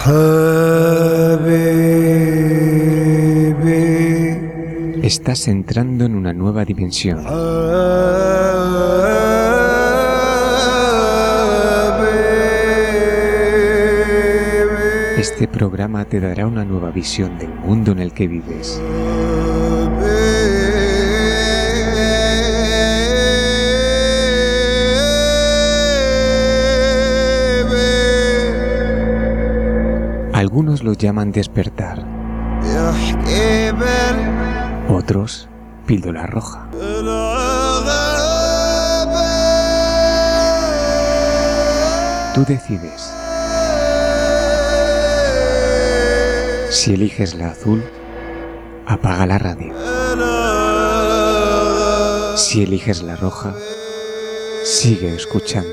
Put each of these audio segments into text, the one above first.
Estás entrando en una nueva dimensión. Este programa te dará una nueva visión del mundo en el que vives. Algunos lo llaman despertar, otros píldora roja. Tú decides. Si eliges la azul, apaga la radio. Si eliges la roja, sigue escuchando.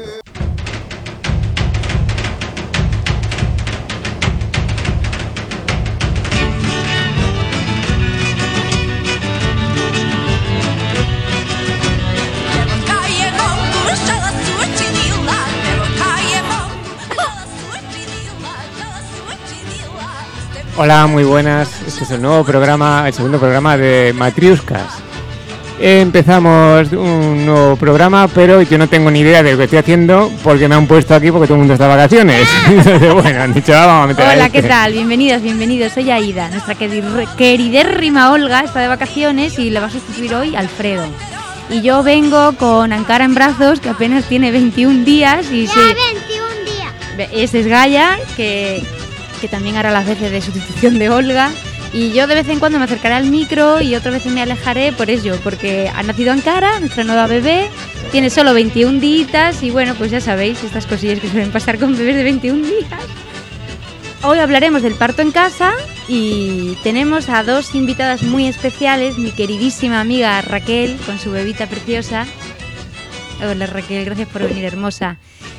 Hola, muy buenas. Este es el nuevo programa, el segundo programa de Matriuscas. Empezamos un nuevo programa, pero yo no tengo ni idea de lo que estoy haciendo porque me han puesto aquí porque todo el mundo está de vacaciones. Entonces, bueno, han dicho, vamos a meter Hola, ¿qué tal? Bienvenidos. Soy Aida. Nuestra queridérrima Olga está de vacaciones y le va a sustituir hoy Alfredo. Y yo vengo con Ankara en brazos, que apenas tiene 21 días. Y ya, 21 días. Ese es Gaia, que también hará las veces de sustitución de Olga, y yo de vez en cuando me acercaré al micro y otras veces me alejaré por ello, porque ha nacido Ankara, nuestra nueva bebé, tiene solo 21 días y bueno, pues ya sabéis, estas cosillas que suelen pasar con bebés de 21 días. Hoy hablaremos del parto en casa y tenemos a dos invitadas muy especiales, mi queridísima amiga Raquel, con su bebita preciosa. Hola Raquel, gracias por venir, hermosa.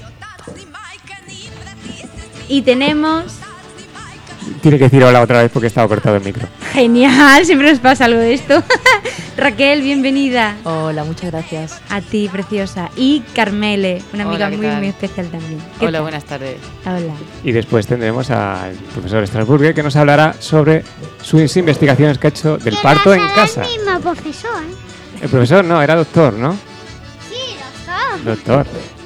Y tenemos... Tiene que decir hola otra vez porque estaba cortado el micro. Genial, siempre nos pasa algo de esto. Raquel, bienvenida. Hola, muchas gracias. A ti, preciosa. Y Carmele, una amiga muy especial también. Hola, buenas tardes. Hola. Y después tendremos al profesor Strasburger que nos hablará sobre sus investigaciones que ha hecho del parto en casa. El mismo profesor. El profesor no, era doctor, ¿no? Sí, doctor. Doctor.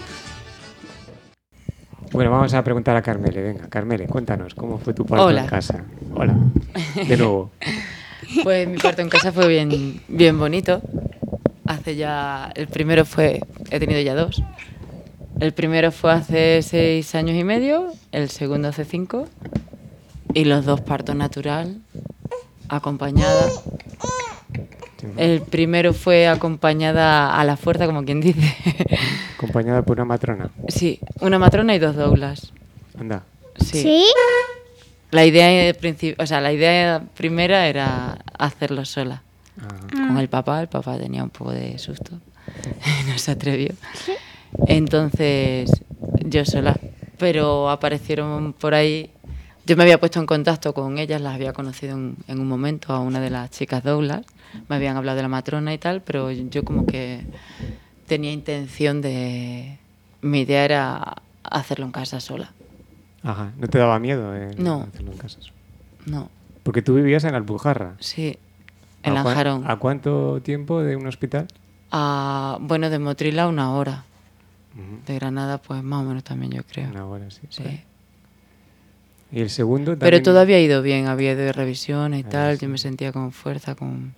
Bueno, vamos a preguntar a Carmele. Venga, Carmele, cuéntanos, ¿cómo fue tu parto en casa? Hola, de nuevo. Pues mi parto en casa fue bien bonito. El primero fue, he tenido ya dos. El primero fue hace 6 años y medio, el segundo hace 5. Y los dos parto natural, acompañada. El primero fue acompañada a la fuerza, como quien dice. Acompañada por una matrona. Sí, una matrona y 2 doulas. Anda. Sí. La idea primera era hacerlo sola. Con el papá tenía un poco de susto. No se atrevió. Entonces, yo sola. Pero aparecieron por ahí. Yo me había puesto en contacto con ellas, las había conocido en un momento, a una de las chicas doulas. Me habían hablado de la matrona y tal, pero yo como que tenía intención de... Mi idea era hacerlo en casa sola. Ajá, ¿no te daba miedo no. hacerlo en casa sola? No. Porque tú vivías en Alpujarra. Sí, en Lanjarón. ¿A cuánto tiempo de un hospital? Bueno, de Motril a 1 hora. De Granada, pues más o menos también, yo creo. 1 hora, sí. Sí. ¿Y el segundo también? Pero todo había ido bien, había ido de revisiones y tal, yo me sentía con fuerza, con...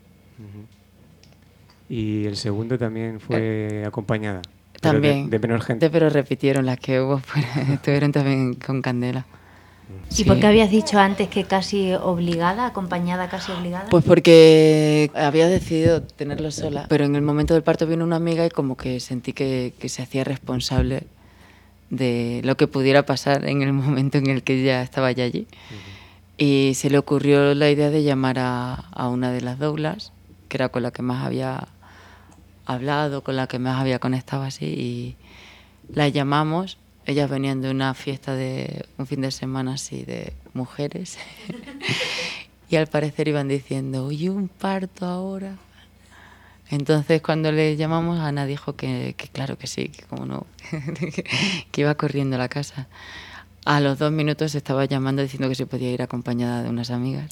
¿Y el segundo también fue acompañada? También. De menor gente. Pero repitieron las que hubo, pues, estuvieron también con candela. ¿Y por qué habías dicho antes que casi obligada, acompañada casi obligada? Pues porque había decidido tenerlo sola, pero en el momento del parto vino una amiga y como que sentí que se hacía responsable de lo que pudiera pasar en el momento en el que ella estaba ya allí. Y se le ocurrió la idea de llamar a una de las doulas, que era con la que más había hablado, con la que más había conectado así, y la llamamos. Ellas venían de una fiesta de un fin de semana así de mujeres y al parecer iban diciendo, oye, un parto ahora. Entonces cuando le llamamos, Ana dijo que claro que sí, que como no, que iba corriendo a la casa. A los 2 minutos estaba llamando diciendo que se podía ir acompañada de unas amigas.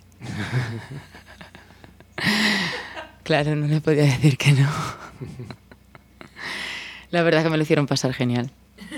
Claro, no le podía decir que no. La verdad es que me lo hicieron pasar genial.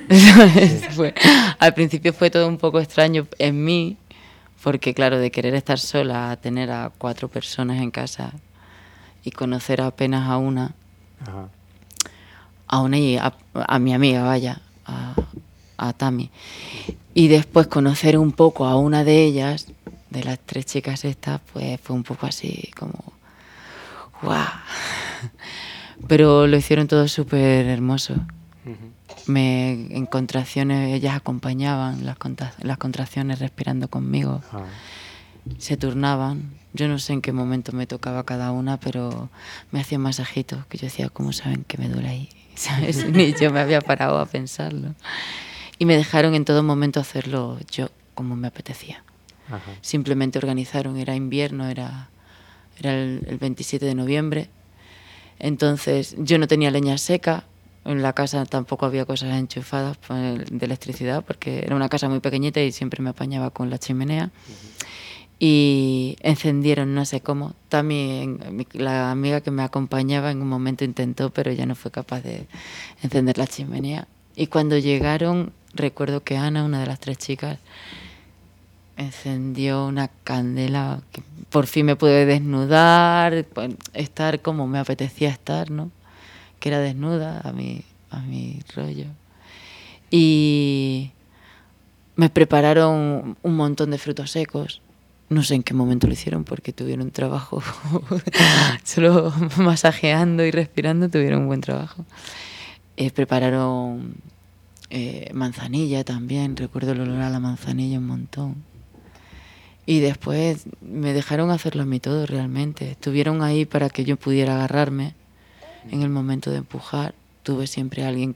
Al principio fue todo un poco extraño en mí, porque claro, de querer estar sola a tener a 4 personas en casa y conocer apenas a una, Ajá. y a mi amiga, vaya, a Tami, y después conocer un poco a una de ellas, de las 3 chicas estas, pues fue un poco así como ¡guau! Pero lo hicieron todo súper hermoso. En contracciones ellas acompañaban las contracciones respirando conmigo. Se turnaban. Yo no sé en qué momento me tocaba cada una, pero me hacían masajitos, que yo decía, ¿cómo saben que me duele ahí? ¿Sabes? Ni yo me había parado a pensarlo. Y me dejaron en todo momento hacerlo yo, como me apetecía. Ajá. Simplemente organizaron, era invierno, era el 27 de noviembre. Entonces yo no tenía leña seca. En la casa tampoco había cosas enchufadas de electricidad, porque era una casa muy pequeñita y siempre me apañaba con la chimenea. Y encendieron, no sé cómo. También la amiga que me acompañaba en un momento intentó, pero ya no fue capaz de encender la chimenea. Y cuando llegaron, recuerdo que Ana, una de las 3 chicas, encendió una candela que por fin me pude desnudar, estar como me apetecía estar, ¿no? Que era desnuda a mi rollo. Y me prepararon un montón de frutos secos. No sé en qué momento lo hicieron, porque tuvieron un trabajo solo masajeando y respirando, tuvieron un buen trabajo. Prepararon manzanilla también, recuerdo el olor a la manzanilla un montón. Y después me dejaron hacerlo a mí todo realmente. Estuvieron ahí para que yo pudiera agarrarme en el momento de empujar. Tuve siempre alguien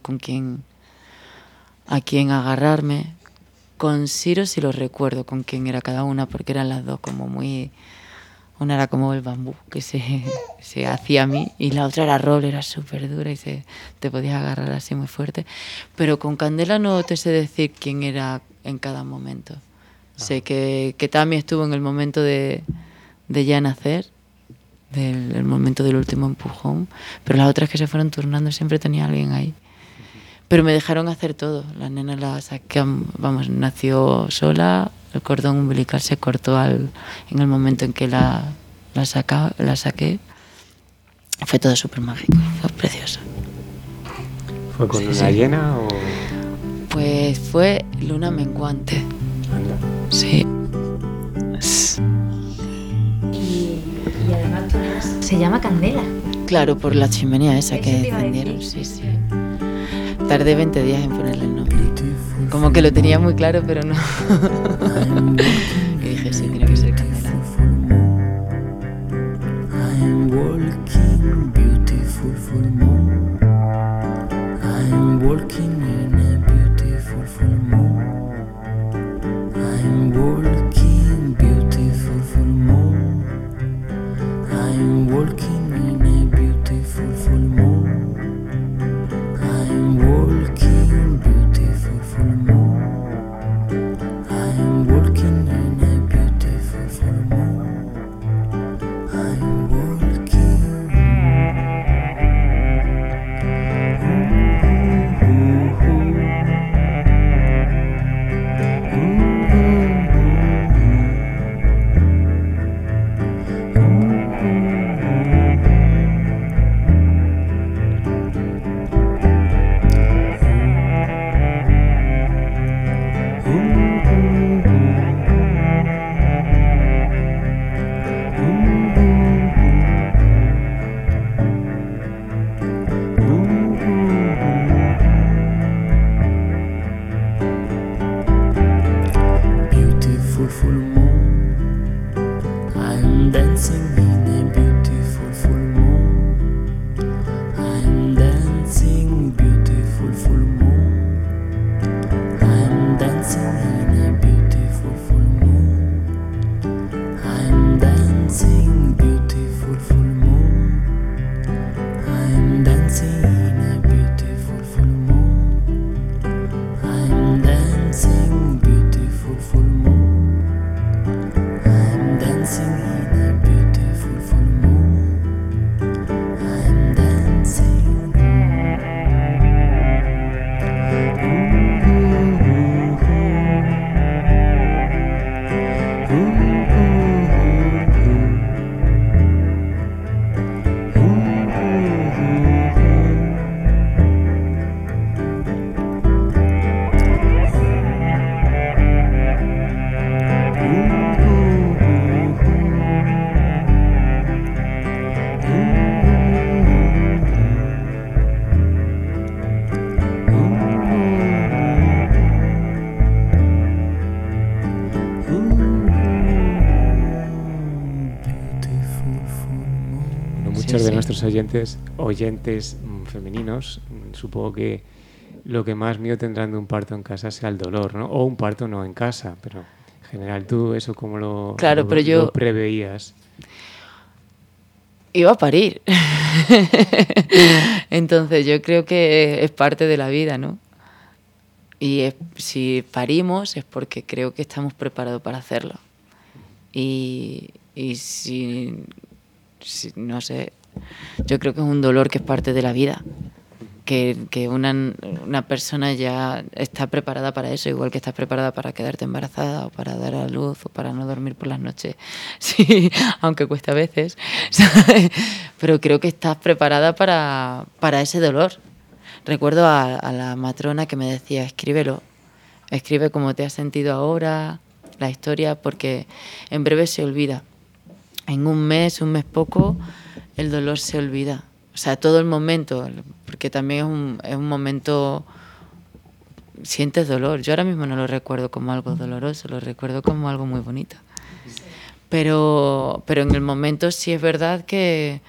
a quien agarrarme. Con Ciro sí lo recuerdo con quién era cada una, porque eran las dos como muy... Una era como el bambú que se hacía a mí, y la otra era roble, era súper dura y te podías agarrar así muy fuerte. Pero con Candela no te sé decir quién era en cada momento. Sé que Tami estuvo en el momento de ya nacer, del momento del último empujón, pero las otras que se fueron turnando siempre tenía alguien ahí. Pero me dejaron hacer todo. La nena nació sola, el cordón umbilical se cortó en el momento en que la saqué. Fue todo súper mágico, fue precioso. ¿Fue con luna llena o...? Pues fue luna menguante. Anda. Sí. Y además se llama Candela. Claro, por la chimenea esa Eso que te iba a encendieron, decir. sí. Tardé 20 días en ponerle el nombre. Como que lo tenía muy claro, pero no. Y dije, sí, tiene que ser Candela. I'm walking beautiful full moon. I'm walking in a beautiful full moon. I'm walking beautiful full moon. I'm walking in a beautiful full moon. I'm walking beautiful full moon. I'm walking in a beautiful full moon. I'm walking. Beautiful full moon. I'm dancing in a beautiful full moon. I'm dancing beautiful full moon. I'm dancing in a beautiful full moon. I'm dancing beautiful full moon. I'm dancing in a beautiful full moon. I'm dancing beautiful. muchos de nuestros oyentes femeninos, supongo que lo que más miedo tendrán de un parto en casa sea el dolor, ¿no? O un parto no en casa, pero en general tú eso cómo lo preveías. Iba a parir. Entonces yo creo que es parte de la vida, ¿no? Y si parimos es porque creo que estamos preparados para hacerlo. Y si no sé, yo creo que es un dolor que es parte de la vida. Que una persona ya está preparada para eso, igual que estás preparada para quedarte embarazada o para dar a luz o para no dormir por las noches, sí, aunque cuesta a veces, ¿sabes? Pero creo que estás preparada para ese dolor. Recuerdo a la matrona que me decía, escribe cómo te has sentido ahora, la historia, porque en breve se olvida. En un mes poco, el dolor se olvida. O sea, todo el momento, porque también es un momento, sientes dolor. Yo ahora mismo no lo recuerdo como algo doloroso, lo recuerdo como algo muy bonito. Pero en el momento sí es verdad que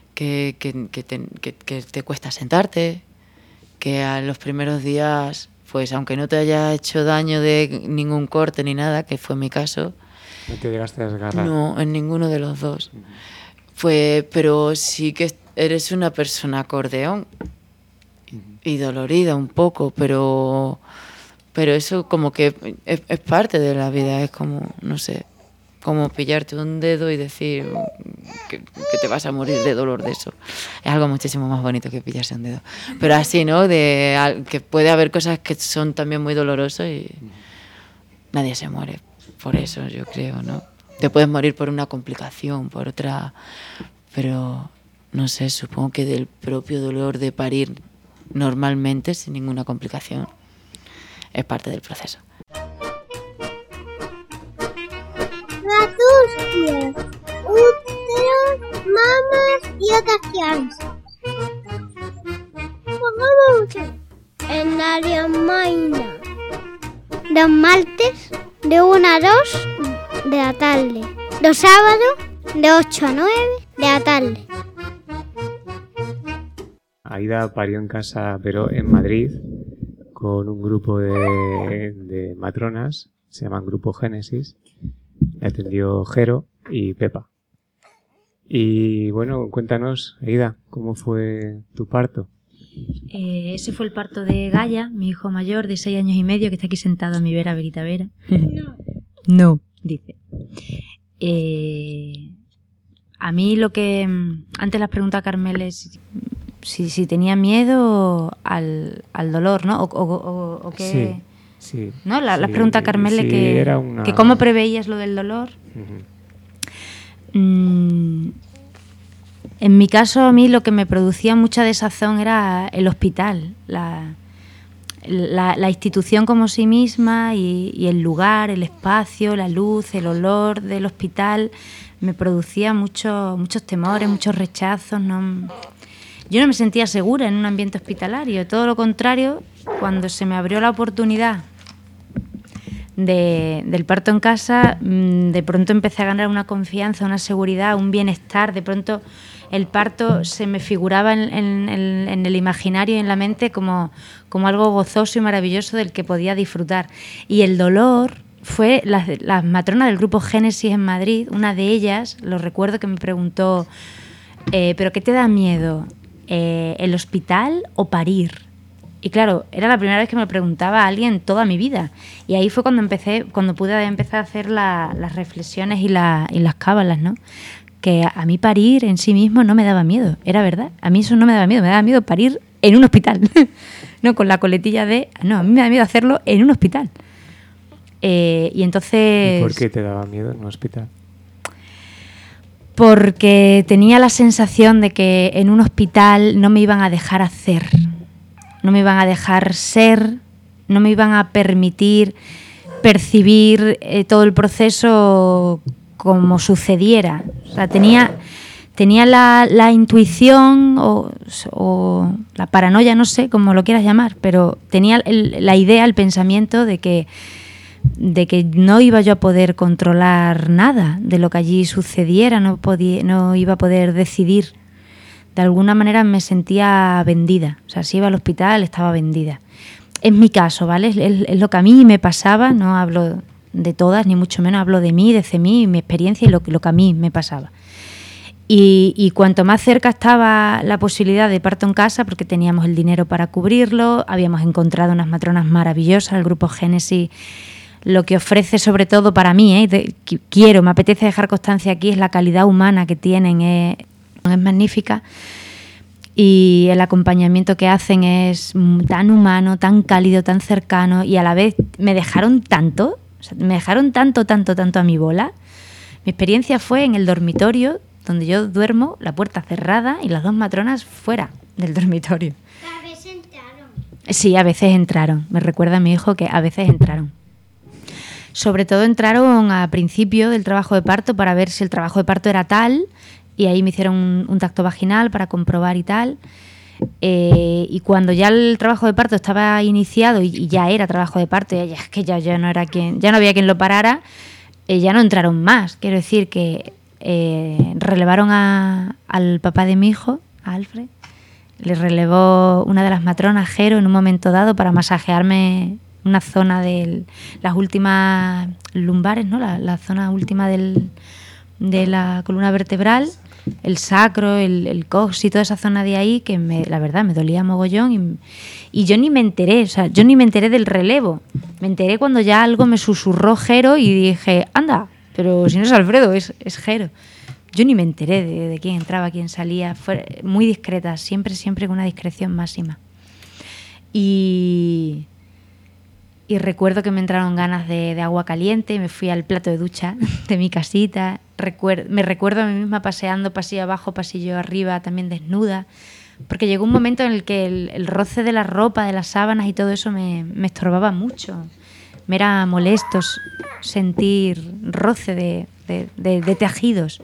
te cuesta sentarte, que a los primeros días, pues aunque no te haya hecho daño de ningún corte ni nada, que fue mi caso. ¿No te llegaste a desgarrar? No, en ninguno de los dos. Pero sí que eres una persona acordeón y dolorida un poco, pero eso como que es parte de la vida, es como, no sé, como pillarte un dedo y decir que te vas a morir de dolor de eso. Es algo muchísimo más bonito que pillarse un dedo. Pero así, ¿no? Que puede haber cosas que son también muy dolorosas y nadie se muere por eso, yo creo, ¿no? Te puedes morir por una complicación, por otra, pero no sé, supongo que del propio dolor de parir normalmente, sin ninguna complicación, es parte del proceso. Natúrcies, úteros, mamas y otras crianzas. Pongamos en área maina. Los martes de 1 a 2 de la tarde. Los sábados de 8 a 9 de la tarde. Aida parió en casa, pero en Madrid, con un grupo de matronas, se llaman Grupo Génesis. Le atendió Jero y Pepa. Y bueno, cuéntanos, Aida, ¿cómo fue tu parto? Ese fue el parto de Gaia, mi hijo mayor de 6 años y medio, que está aquí sentado a mi vera, Verita Vera. No, dice. A mí lo que... Antes las preguntas a Carmel es si tenía miedo al dolor, ¿no? O qué... Sí. ¿No? Las preguntas a Carmel sí, que cómo preveías lo del dolor. Uh-huh. En mi caso, a mí lo que me producía mucha desazón era el hospital, la institución como sí misma y el lugar, el espacio, la luz, el olor del hospital me producía muchos temores, muchos rechazos. Yo no me sentía segura en un ambiente hospitalario, todo lo contrario, cuando se me abrió la oportunidad del parto en casa, de pronto empecé a ganar una confianza, una seguridad, un bienestar. De pronto el parto se me figuraba en el imaginario y en la mente como algo gozoso y maravilloso del que podía disfrutar. Y el dolor fue las matronas del Grupo Génesis en Madrid, una de ellas, lo recuerdo, que me preguntó, ¿pero qué te da miedo? ¿El hospital o parir? Y claro, era la primera vez que me preguntaba a alguien toda mi vida. Y ahí fue cuando pude empezar a hacer las reflexiones y las cábalas, ¿no? Que a mí parir en sí mismo no me daba miedo, era verdad. A mí eso no me daba miedo parir en un hospital. No con la coletilla de... No, a mí me da miedo hacerlo en un hospital. Y entonces... ¿Y por qué te daba miedo en un hospital? Porque tenía la sensación de que en un hospital no me iban a dejar hacer, no me iban a dejar ser, no me iban a permitir percibir todo el proceso como sucediera. O sea, tenía la intuición o la paranoia, no sé cómo lo quieras llamar, pero tenía la idea, el pensamiento de que no iba yo a poder controlar nada de lo que allí sucediera, no iba a poder decidir de alguna manera me sentía vendida. O sea, si iba al hospital estaba vendida. Es mi caso, ¿vale? Es lo que a mí me pasaba, no hablo de todas, ni mucho menos, hablo de mí, desde mí, mi experiencia y lo que a mí me pasaba. Y cuanto más cerca estaba la posibilidad de parto en casa, porque teníamos el dinero para cubrirlo, habíamos encontrado unas matronas maravillosas, el grupo Génesis, lo que ofrece sobre todo para mí, me apetece dejar constancia aquí, es la calidad humana que tienen, es magnífica. Y el acompañamiento que hacen es tan humano, tan cálido, tan cercano, y a la vez me dejaron tanto, tanto a mi bola. Mi experiencia fue en el dormitorio, donde yo duermo, la puerta cerrada y las 2 matronas fuera del dormitorio. ¿A veces entraron? Sí, a veces entraron. Me recuerda a mi hijo que a veces entraron. Sobre todo entraron a principio del trabajo de parto para ver si el trabajo de parto era tal, y ahí me hicieron un tacto vaginal para comprobar y tal. Y cuando ya el trabajo de parto estaba iniciado y ya era trabajo de parto, ya no había quien lo parara, ya no entraron más. Quiero decir que relevaron al papá de mi hijo, a Alfred, le relevó una de las matronas, Jero, en un momento dado para masajearme una zona de las últimas lumbares, ¿no? La zona última de la columna vertebral, el sacro, el cox y toda esa zona de ahí que la verdad me dolía mogollón y yo ni me enteré, del relevo. Me enteré cuando ya algo me susurró Jero y dije, anda, pero si no es Alfredo, es Jero. Yo ni me enteré de quién entraba, quién salía. Fue muy discreta, siempre con una discreción máxima. Y recuerdo que me entraron ganas de agua caliente, me fui al plato de ducha de mi casita. Me recuerdo a mí misma paseando pasillo abajo, pasillo arriba, también desnuda. Porque llegó un momento en el que el roce de la ropa, de las sábanas y todo eso me estorbaba mucho. Me era molesto sentir roce de tejidos.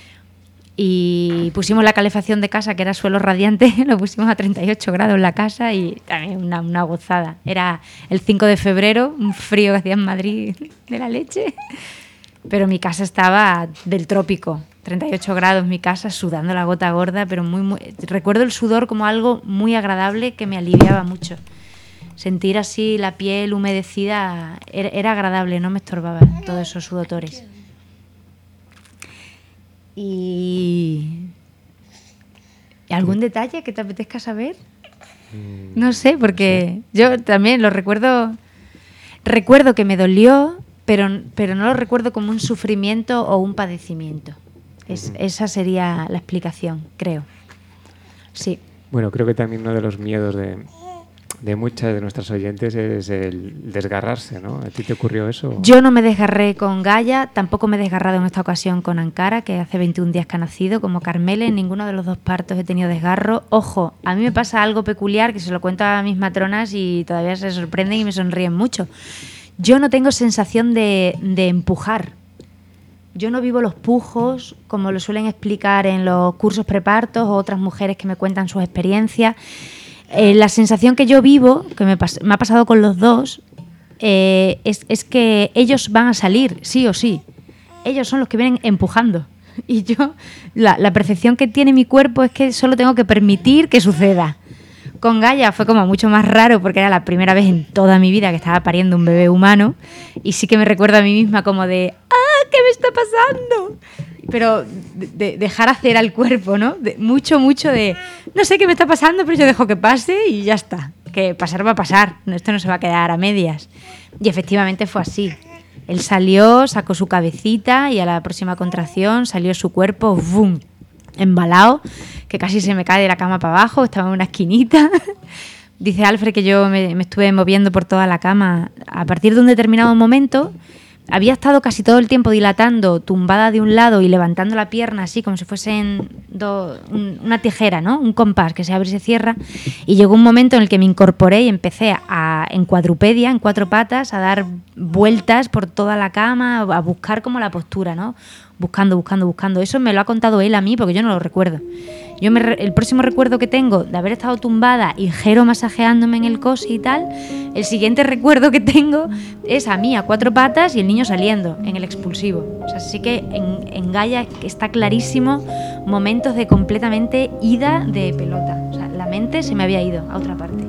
Y pusimos la calefacción de casa, que era suelo radiante, lo pusimos a 38 grados la casa y también una gozada. Era el 5 de febrero, un frío que hacía en Madrid de la leche, pero mi casa estaba del trópico, 38 grados mi casa, sudando la gota gorda, pero recuerdo el sudor como algo muy agradable que me aliviaba mucho. Sentir así la piel humedecida era agradable, no me estorbaba todos esos sudores. ¿Y algún detalle que te apetezca saber? No sé, porque yo también lo recuerdo. Recuerdo que me dolió, pero no lo recuerdo como un sufrimiento o un padecimiento. Esa sería la explicación, creo. Sí. Bueno, creo que también uno de los miedos de muchas de nuestras oyentes es el desgarrarse, ¿no? ¿A ti te ocurrió eso? Yo no me desgarré con Gaia, tampoco me he desgarrado en esta ocasión con Ankara, que hace 21 días que ha nacido, como Carmele. En ninguno de los 2 partos he tenido desgarro. Ojo, a mí me pasa algo peculiar que se lo cuento a mis matronas y todavía se sorprenden y me sonríen mucho. Yo no tengo sensación de empujar. Yo no vivo los pujos como lo suelen explicar en los cursos prepartos o otras mujeres que me cuentan sus experiencias. La sensación que yo vivo, que me ha pasado con los 2, es que ellos van a salir, sí o sí. Ellos son los que vienen empujando. Y yo, la percepción que tiene mi cuerpo es que solo tengo que permitir que suceda. Con Gaia fue como mucho más raro porque era la primera vez en toda mi vida que estaba pariendo un bebé humano. Y sí que me recuerdo a mí misma como de ¡ah, qué me está pasando! Pero de dejar hacer al cuerpo, ¿no? Mucho de no sé qué me está pasando, pero yo dejo que pase y ya está. Que pasar va a pasar, esto no se va a quedar a medias. Y efectivamente fue así. Él salió, sacó su cabecita y a la próxima contracción salió su cuerpo, ¡bum!, embalado, que casi se me cae de la cama para abajo, estaba en una esquinita. Dice Alfred que yo me estuve moviendo por toda la cama. A partir de un determinado momento había estado casi todo el tiempo dilatando, tumbada de un lado y levantando la pierna así como si fuesen una tijera, ¿no? Un compás que se abre y se cierra. Y llegó un momento en el que me incorporé y empecé en cuadrupedia, en 4 patas, a dar vueltas por toda la cama, a buscar como la postura, ¿no? Buscando. Eso me lo ha contado él a mí porque yo no lo recuerdo. El próximo recuerdo que tengo de haber estado tumbada y Jero masajeándome en el cosi y tal, el siguiente recuerdo que tengo es a mí a 4 patas y el niño saliendo en el expulsivo. O sea, sí que en Gaia está clarísimo momentos de completamente ida de pelota. O sea, la mente se me había ido a otra parte.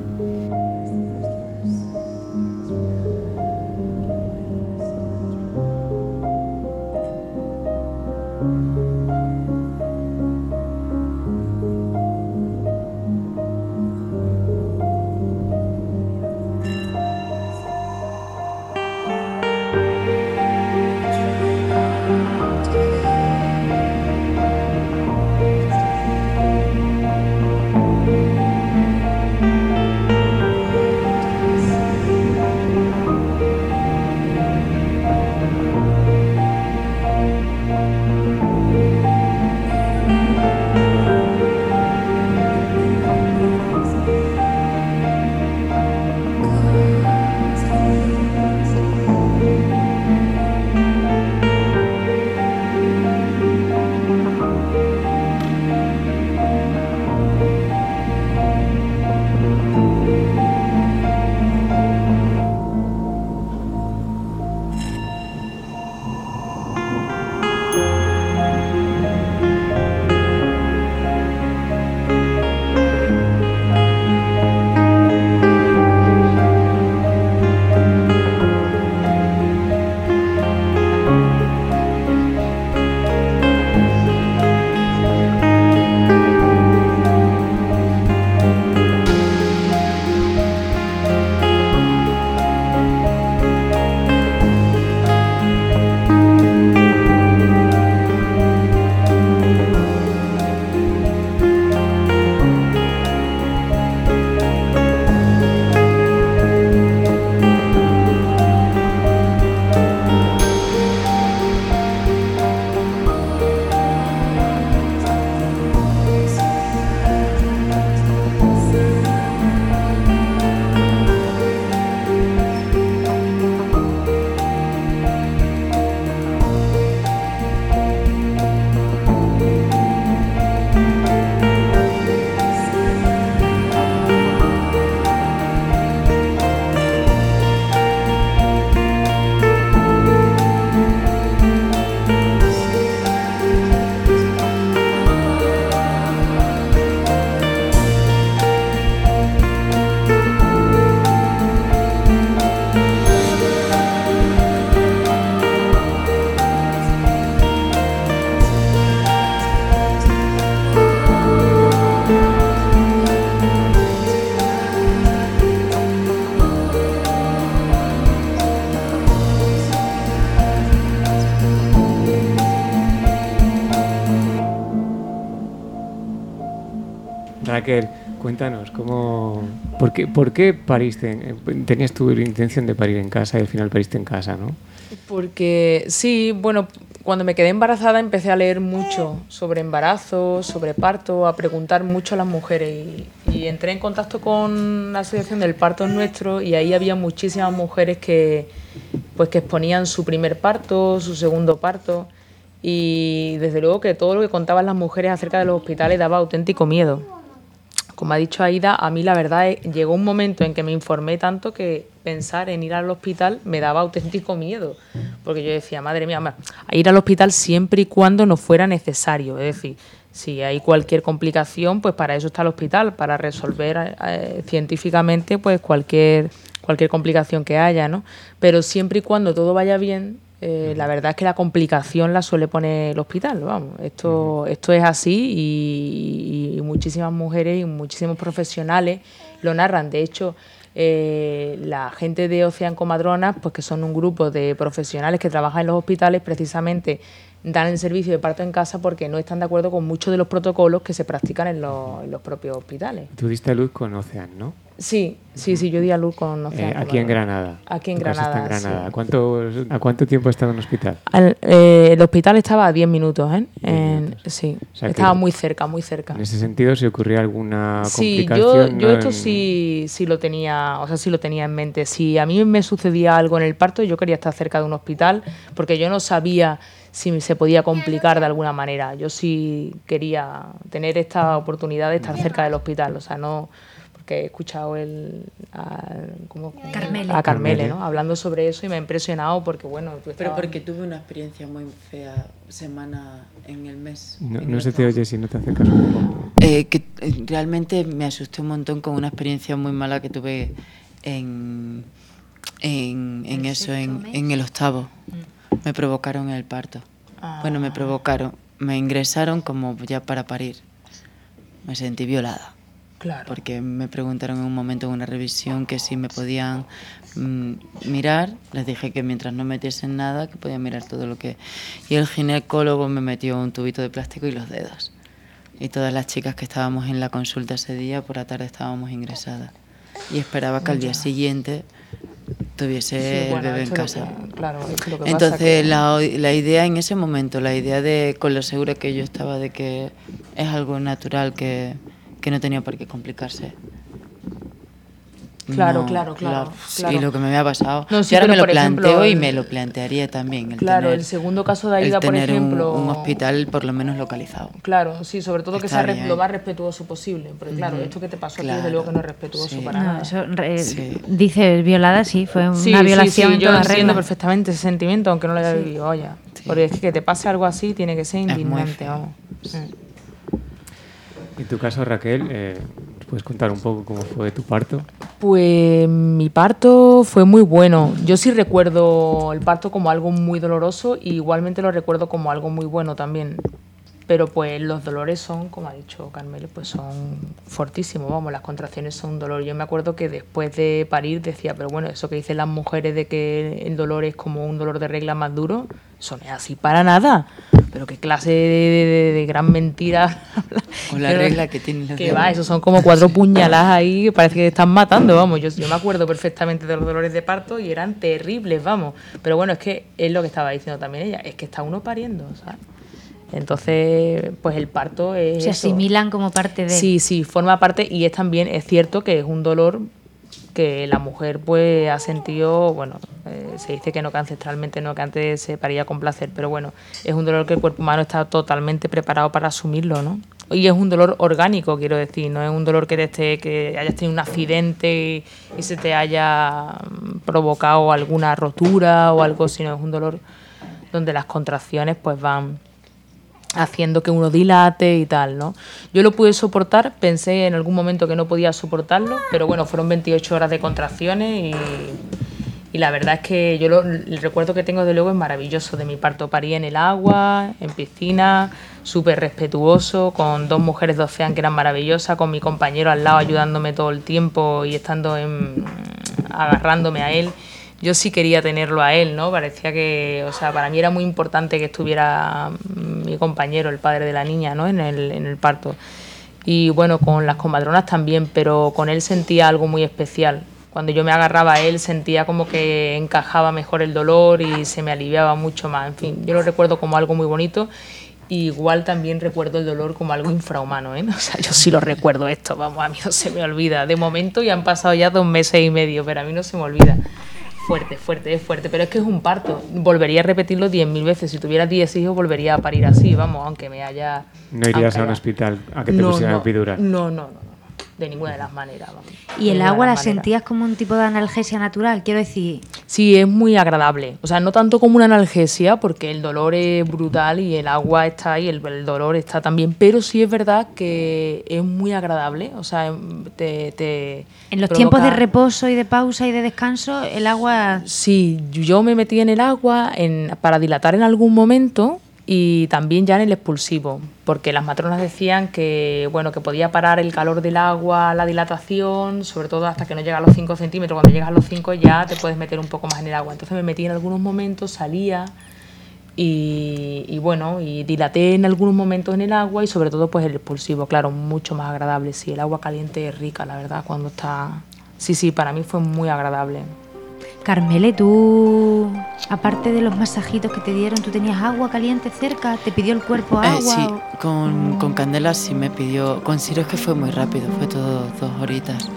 Raquel, cuéntanos, ¿por qué pariste? Tenías tu intención de parir en casa y al final pariste en casa, ¿no? Porque sí, bueno, cuando me quedé embarazada empecé a leer mucho sobre embarazo, sobre parto, a preguntar mucho a las mujeres y entré en contacto con la Asociación del Parto Nuestro y ahí había muchísimas mujeres que exponían su primer parto, su segundo parto y desde luego que todo lo que contaban las mujeres acerca de los hospitales daba auténtico miedo. Como ha dicho Aida, a mí la verdad llegó un momento en que me informé tanto que pensar en ir al hospital me daba auténtico miedo, porque yo decía, madre mía, a ir al hospital siempre y cuando no fuera necesario, es decir, si hay cualquier complicación, pues para eso está el hospital, para resolver científicamente pues cualquier complicación que haya, ¿no? Pero siempre y cuando todo vaya bien, la verdad es que la complicación la suele poner el hospital, vamos. Esto es así y muchísimas mujeres y muchísimos profesionales lo narran. De hecho, la gente de Ocean Comadronas, pues que son un grupo de profesionales que trabajan en los hospitales, precisamente dan el servicio de parto en casa porque no están de acuerdo con muchos de los protocolos que se practican en los propios hospitales. Tú diste a luz con Ocean, ¿no? Sí, yo di a luz con Océano aquí en Granada. Aquí en Tu casa Granada, está en Granada. sí. ¿A cuánto tiempo has estado en el hospital? El hospital estaba a 10 minutos, ¿eh? 10 minutos. Sí, O sea, estaba que muy cerca, muy cerca. En ese sentido, si ocurría alguna Sí, complicación... yo esto sí lo tenía, o sea, sí lo tenía en mente. Si a mí me sucedía algo en el parto, yo quería estar cerca de un hospital porque yo no sabía si se podía complicar de alguna manera. Yo sí quería tener esta oportunidad de estar cerca del hospital, o sea, no... que he escuchado a Carmele, ¿no? Hablando sobre eso y me ha impresionado porque, bueno... Pero porque tuve una experiencia muy fea semana en el mes. No se te oye si no te acercas un poco. Realmente me asusté un montón con una experiencia muy mala que tuve en el 8º. Me provocaron el parto. Bueno, me ingresaron como ya para parir. Me sentí violada. Claro. Porque me preguntaron en un momento en una revisión que si me podían mirar. Les dije que mientras no metiesen nada, que podía mirar todo lo que... Y el ginecólogo me metió un tubito de plástico y los dedos. Y todas las chicas que estábamos en la consulta ese día, por la tarde estábamos ingresadas. Y esperaba que al día siguiente tuviese el bebé en casa. Entonces la idea en ese momento, con lo segura que yo estaba de que es algo natural que no tenía por qué complicarse. Claro. Y lo que me había pasado. No, sí, yo ahora me lo ejemplo, planteo y me lo plantearía también. El segundo caso de Aida, por ejemplo... un hospital por lo menos localizado. Claro, sí, sobre todo que sea lo más respetuoso posible. Porque claro, esto que te pasó aquí, desde luego que no es respetuoso para nada. Eso, dices violada, sí, fue una violación en yo toda entiendo regla. perfectamente ese sentimiento, aunque no lo haya vivido ya. Sí. Porque es que te pase algo así tiene que ser indignante, vamos. En tu caso, Raquel, ¿puedes contar un poco cómo fue tu parto? Pues mi parto fue muy bueno. Yo sí recuerdo el parto como algo muy doloroso y igualmente lo recuerdo como algo muy bueno también. Pero pues los dolores son, como ha dicho Carmele, pues son fortísimos, vamos, las contracciones son un dolor. Yo me acuerdo que después de parir decía, pero bueno, eso que dicen las mujeres de que el dolor es como un dolor de regla más duro, eso no es así para nada. Pero qué clase de gran mentira. Con la regla que tienen los que va, eso son como 4 puñaladas ahí que parece que te están matando, vamos. Yo me acuerdo perfectamente de los dolores de parto y eran terribles, vamos. Pero bueno, es que es lo que estaba diciendo también ella, es que está uno pariendo, ¿sabes? Entonces, pues el parto es... Se asimilan como parte de... Sí, forma parte y es cierto que es un dolor que la mujer pues ha sentido, bueno, se dice que no, que ancestralmente no, que antes se paría con placer, pero bueno, es un dolor que el cuerpo humano está totalmente preparado para asumirlo, ¿no? Y es un dolor orgánico, quiero decir, no es un dolor que hayas tenido un accidente y se te haya provocado alguna rotura o algo, sino es un dolor donde las contracciones pues van haciendo que uno dilate y tal, ¿no? Yo lo pude soportar, pensé en algún momento que no podía soportarlo, pero bueno, fueron 28 horas de contracciones y la verdad es que yo el recuerdo que tengo de luego es maravilloso de mi parto. Parí en el agua, en piscina, súper respetuoso, con 2 mujeres de Océano que eran maravillosas, con mi compañero al lado ayudándome todo el tiempo y estando agarrándome a él. Yo sí quería tenerlo a él, ¿no? Parecía que, o sea, para mí era muy importante que estuviera mi compañero, el padre de la niña, ¿no? En el parto. Y bueno, con las comadronas también, pero con él sentía algo muy especial. Cuando yo me agarraba a él sentía como que encajaba mejor el dolor y se me aliviaba mucho más. En fin, yo lo recuerdo como algo muy bonito. Y igual también recuerdo el dolor como algo infrahumano, ¿eh? O sea, yo sí lo recuerdo esto, vamos, a mí no se me olvida. De momento ya han pasado ya 2 meses y medio, pero a mí no se me olvida. Es fuerte, pero es que es un parto. Volvería a repetirlo 10.000 veces. Si tuviera 10 hijos, volvería a parir así, vamos, aunque me haya... ¿No irías a un hospital a que te pusieran epidural? No, de ninguna de las maneras. Vamos. ¿Y el agua la sentías como un tipo de analgesia natural? Quiero decir... Sí, es muy agradable. O sea, no tanto como una analgesia, porque el dolor es brutal y el agua está ahí, el dolor está también, pero sí es verdad que es muy agradable. O sea, te en los tiempos de reposo y de pausa y de descanso, el agua... Sí, yo me metí en el agua para dilatar en algún momento y también ya en el expulsivo, porque las matronas decían que, bueno, que podía parar el calor del agua, la dilatación, sobre todo hasta que no llega a los 5 centímetros. Cuando llegas a los 5 ya te puedes meter un poco más en el agua. Entonces me metí en algunos momentos, salía y bueno, y dilaté en algunos momentos en el agua y sobre todo pues el expulsivo, claro, mucho más agradable. Sí, el agua caliente es rica, la verdad, cuando está sí, para mí fue muy agradable. Carmele, tú, aparte de los masajitos que te dieron, ¿tú tenías agua caliente cerca? ¿Te pidió el cuerpo agua? Sí, o...? con Candela sí me pidió. Con Ciro es que fue muy rápido, fue todo 2 horitas.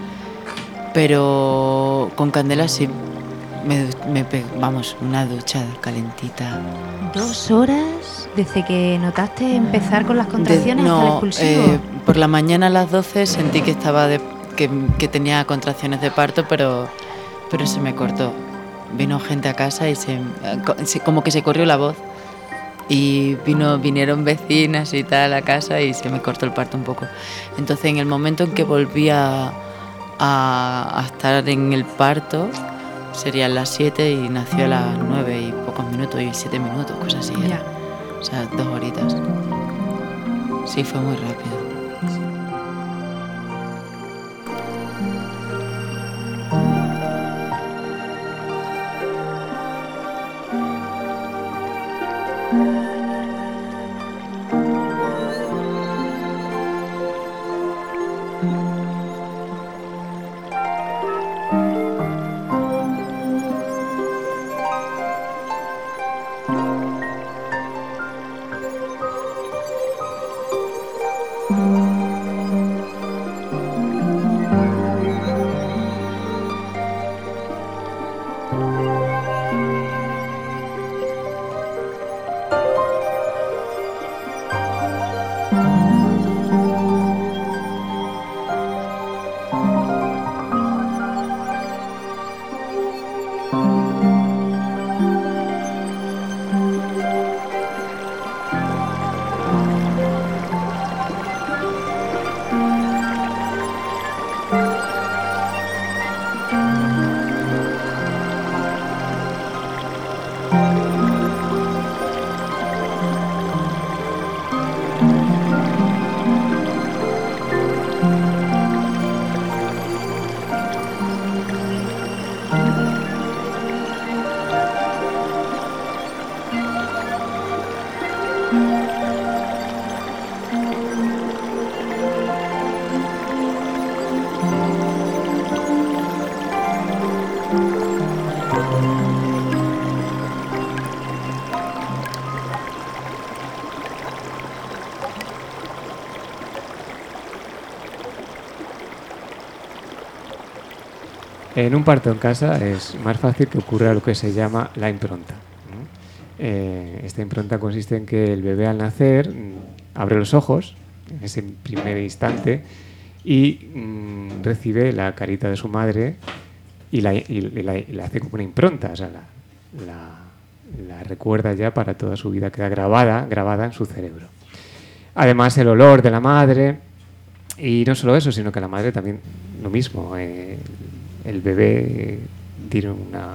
Pero con Candela sí vamos, una ducha calentita. 2 horas desde que notaste empezar con las contracciones hasta el expulsivo. Por la mañana a las 12 sentí que estaba que tenía contracciones de parto, pero se me cortó. Vino gente a casa y como que se corrió la voz. Y vinieron vecinas y tal a casa y se me cortó el parto un poco. Entonces, en el momento en que volví a estar en el parto, serían las 7 y nació a las 9 y pocos minutos y 7 minutos, cosas así. Ya. O sea, 2 horitas. Sí, fue muy rápido. En un parto en casa es más fácil que ocurra lo que se llama la impronta, ¿no? Esta impronta consiste en que el bebé al nacer abre los ojos en ese primer instante y recibe la carita de su madre y la hace como una impronta, o sea, la recuerda ya para toda su vida, queda grabada en su cerebro. Además, el olor de la madre, y no solo eso, sino que la madre también lo mismo. El bebé tiene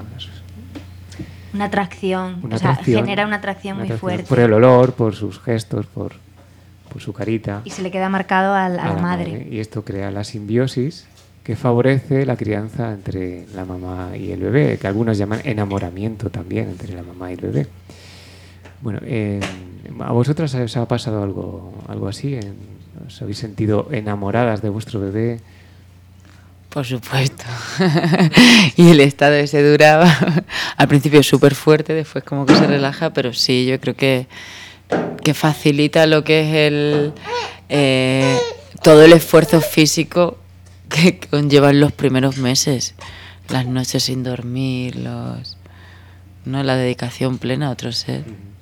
una atracción, genera una atracción muy fuerte. Por el olor, por sus gestos, por su carita. Y se le queda marcado a la madre. Y esto crea la simbiosis que favorece la crianza entre la mamá y el bebé, que algunos llaman enamoramiento también entre la mamá y el bebé. Bueno, ¿a vosotras os ha pasado algo así? ¿Os habéis sentido enamoradas de vuestro bebé? Por supuesto. Y el estado ese duraba al principio súper fuerte, después como que se relaja, pero sí, yo creo que facilita lo que es todo el esfuerzo físico que conllevan los primeros meses, las noches sin dormir, la dedicación plena a otro ser.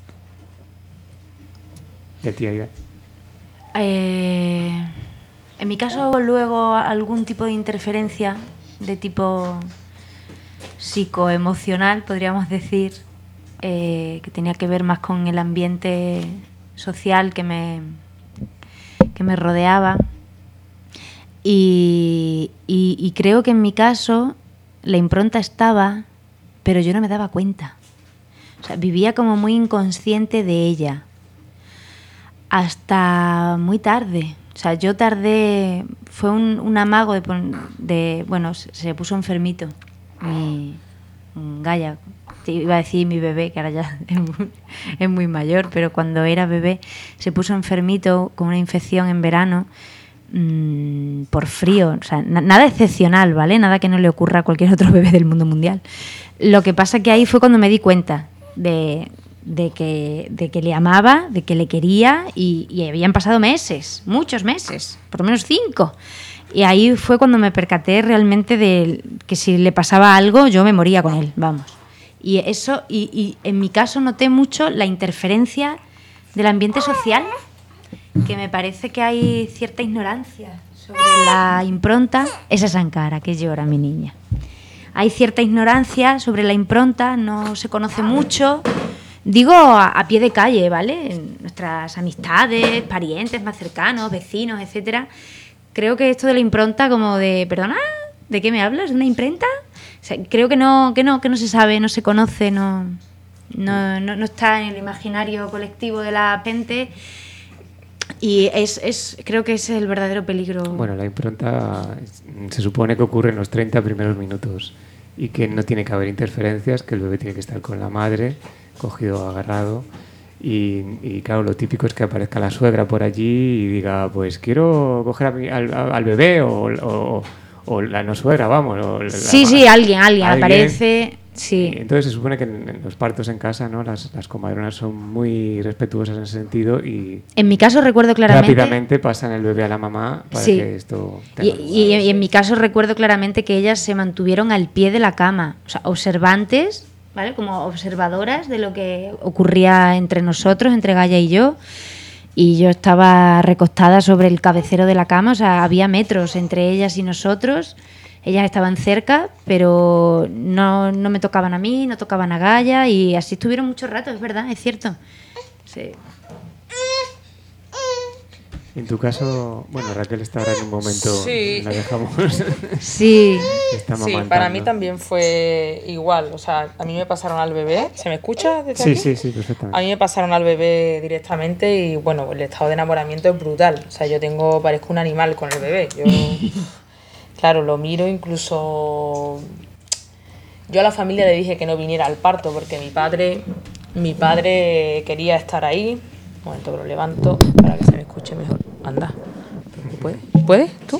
¿Y a ti, Aida? En mi caso, luego algún tipo de interferencia de tipo psicoemocional, podríamos decir, que tenía que ver más con el ambiente social que me rodeaba. Y creo que en mi caso la impronta estaba, pero yo no me daba cuenta. O sea, vivía como muy inconsciente de ella. Hasta muy tarde. O sea, yo tardé... Fue un amago bueno, se puso enfermito. Mi Gaia. Iba a decir mi bebé, que ahora ya es muy mayor, pero cuando era bebé se puso enfermito con una infección en verano por frío, o sea, nada excepcional, ¿vale? Nada que no le ocurra a cualquier otro bebé del mundo mundial. Lo que pasa que ahí fue cuando me di cuenta de que le amaba, de que le quería y habían pasado meses, muchos meses, por lo menos 5. Y ahí fue cuando me percaté realmente de que si le pasaba algo yo me moría con él, vamos. Y eso, y en mi caso noté mucho la interferencia del ambiente social, que me parece que hay cierta ignorancia sobre la impronta. Esa es Ankara, que llora mi niña. Hay cierta ignorancia sobre la impronta, no se conoce mucho. Digo a pie de calle, ¿vale? En nuestras amistades, parientes más cercanos, vecinos, etcétera. Creo que esto de la impronta, como de, ¿perdona? ¿De qué me hablas? ¿De una imprenta? O sea, creo que no se sabe, no se conoce, no está en el imaginario colectivo de la gente. Y creo que ese es el verdadero peligro. Bueno, la impronta se supone que ocurre en los 30 primeros minutos y que no tiene que haber interferencias, que el bebé tiene que estar con la madre, cogido, agarrado. Y claro, lo típico es que aparezca la suegra por allí y diga, pues quiero coger al bebé o la no suegra, vamos. Sí, alguien aparece. Sí. Entonces se supone que en los partos en casa, ¿no? Las comadronas son muy respetuosas en ese sentido y en mi caso recuerdo claramente rápidamente pasan el bebé a la mamá para que esto y en mi caso recuerdo claramente que ellas se mantuvieron al pie de la cama, o sea, observantes, ¿vale? Como observadoras de lo que ocurría entre nosotros, entre Gaia y yo. Y yo estaba recostada sobre el cabecero de la cama, o sea, había metros entre ellas y nosotros. Ellas estaban cerca, pero no me tocaban a mí, no tocaban a Gaia, y así estuvieron mucho rato, es verdad, es cierto. Sí. En tu caso, bueno, Raquel está ahora en un momento, sí. La dejamos. Sí. Sí, para mí también fue igual. O sea, a mí me pasaron al bebé. ¿Se me escucha desde aquí? Sí, perfectamente. A mí me pasaron al bebé directamente y, bueno, el estado de enamoramiento es brutal. O sea, parezco un animal con el bebé. Yo, claro, lo miro incluso... Yo a la familia le dije que no viniera al parto porque mi padre quería estar ahí. Un momento que lo levanto para que se me escuche mejor. Anda. ¿Puedes tú?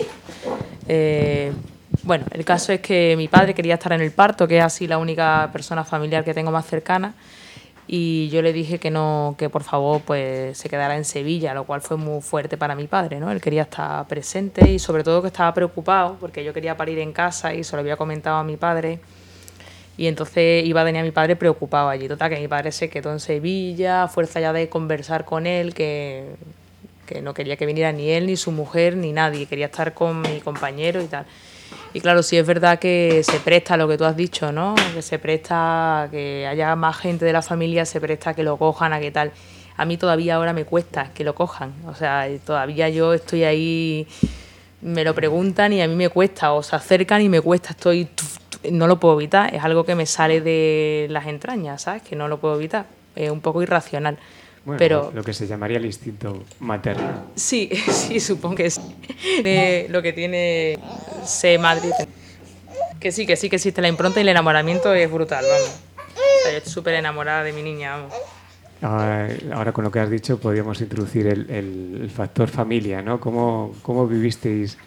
Bueno, el caso es que mi padre quería estar en el parto, que es así la única persona familiar que tengo más cercana, y yo le dije que no, que por favor pues se quedara en Sevilla, lo cual fue muy fuerte para mi padre, ¿no? Él quería estar presente y sobre todo que estaba preocupado porque yo quería parir en casa y se lo había comentado a mi padre. Y entonces iba a venir a mi padre preocupado allí. Total, que mi padre se quedó en Sevilla, a fuerza ya de conversar con él, que no quería que viniera ni él, ni su mujer, ni nadie. Quería estar con mi compañero y tal. Y claro, sí es verdad que se presta a lo que tú has dicho, ¿no? Que se presta a que haya más gente de la familia, se presta a que lo cojan, a que tal. A mí todavía ahora me cuesta que lo cojan. O sea, todavía yo estoy ahí, me lo preguntan y a mí me cuesta. O se acercan y me cuesta, no lo puedo evitar, es algo que me sale de las entrañas, ¿sabes? Que no lo puedo evitar, es un poco irracional. Bueno, pero lo que se llamaría el instinto materno. Sí, supongo que sí. Lo que tiene ser madre. Que sí existe la impronta y el enamoramiento es brutal, vamos. O sea, yo estoy súper enamorada de mi niña, vamos. Ahora con lo que has dicho podríamos introducir el factor familia, ¿no? ¿Cómo vivisteis,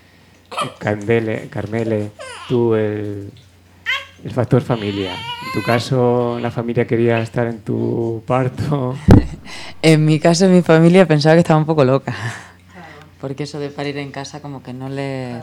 Carmele, tú el factor familia? En tu caso, ¿la familia quería estar en tu parto? En mi caso, mi familia pensaba que estaba un poco loca. Porque eso de parir en casa como que no les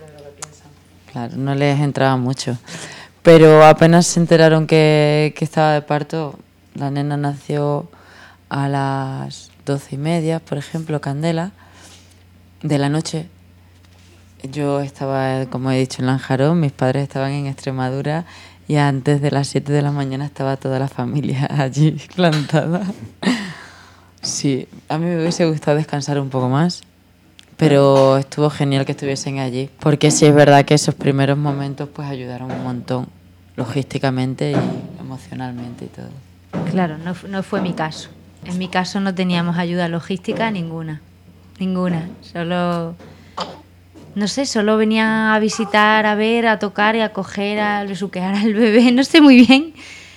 entraba mucho. Pero apenas se enteraron que estaba de parto, la nena nació a las 12:30, por ejemplo, Candela, de la noche. Yo estaba, como he dicho, en Lanjarón, mis padres estaban en Extremadura y antes de las 7 de la mañana estaba toda la familia allí plantada. Sí, a mí me hubiese gustado descansar un poco más, pero estuvo genial que estuviesen allí, porque sí es verdad que esos primeros momentos pues ayudaron un montón, logísticamente y emocionalmente y todo. Claro, no fue mi caso. En mi caso no teníamos ayuda logística ninguna. Solo venían a visitar, a ver, a tocar y a coger, a besuquear al bebé, no sé muy bien.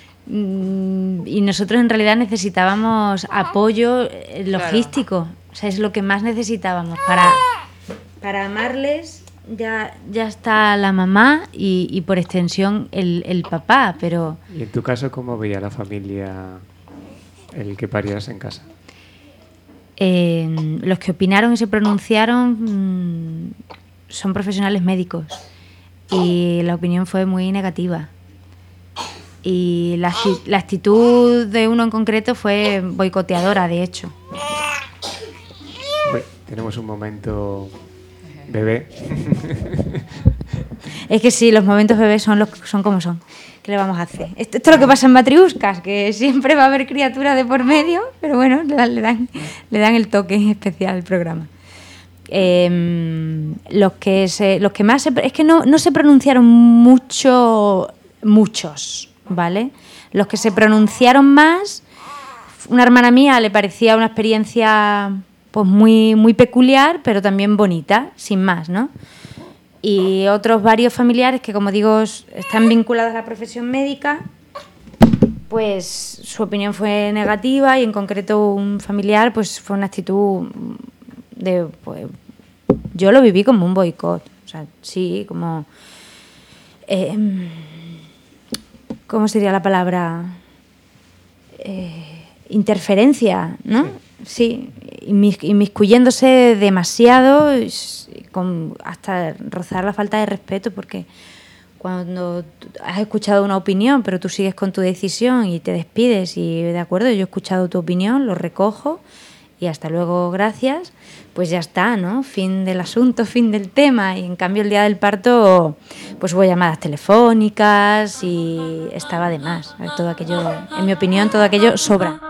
Y nosotros en realidad necesitábamos apoyo logístico, claro. O sea, es lo que más necesitábamos para amarles ya está la mamá y por extensión el papá, pero... ¿Y en tu caso cómo veía la familia el que parieras en casa? Los que opinaron y se pronunciaron son profesionales médicos y la opinión fue muy negativa. Y la actitud de uno en concreto fue boicoteadora, de hecho. Uy, tenemos un momento bebé. Es que sí, los momentos bebés son como son. ¿Qué le vamos a hacer? Esto es lo que pasa en Matriuscas, que siempre va a haber criaturas de por medio, pero bueno, le dan el toque especial al programa. Los que más es que no se pronunciaron muchos, ¿vale? Los que se pronunciaron más, una hermana mía le parecía una experiencia pues muy, muy peculiar, pero también bonita, sin más, ¿no? Y otros varios familiares que, como digo, están vinculados a la profesión médica, pues su opinión fue negativa y en concreto un familiar pues fue una actitud de... Pues, yo lo viví como un boicot, o sea, sí, como... ¿cómo sería la palabra? Interferencia, ¿no? Sí, inmiscuyéndose demasiado, hasta rozar la falta de respeto, porque cuando has escuchado una opinión, pero tú sigues con tu decisión y te despides y de acuerdo, yo he escuchado tu opinión, lo recojo y hasta luego, gracias, pues ya está, ¿no? Fin del asunto, fin del tema. Y en cambio el día del parto pues hubo llamadas telefónicas y estaba de más. Todo aquello, en mi opinión, todo aquello sobra.